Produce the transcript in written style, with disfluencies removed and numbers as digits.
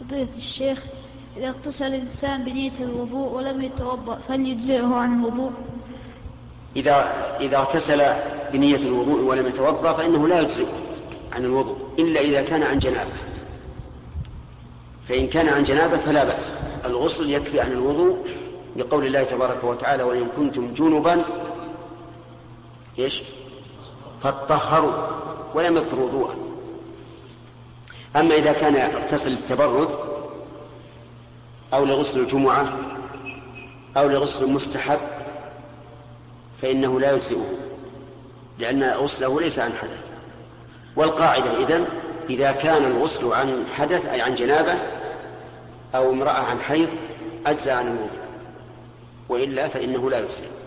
فضيلة الشيخ، إذا اغتسل الإنسان بنية الوضوء ولم يتوضأ فهل يجزئه عن الوضوء؟ إذا اغتسل بنية الوضوء ولم يتوضأ فإنه لا يجزئه عن الوضوء إلا إذا كان عن جنابه، فإن كان عن جنابه فلا بأس، الغسل يكفي عن الوضوء لقول الله تبارك وتعالى: وإن كنتم جنبا فاطهروا، ولم يذكر وضوءا. أما إذا كان اغتسل للتبرد أو لغسل الجمعة أو لغسل المستحب فإنه لا يجزئه، لأن غسله ليس عن حدث. والقاعدة إذن إذا كان الغسل عن حدث أي عن جنابة أو امرأة عن حيض أجزى عن الوضوء، وإلا فإنه لا يجزئ.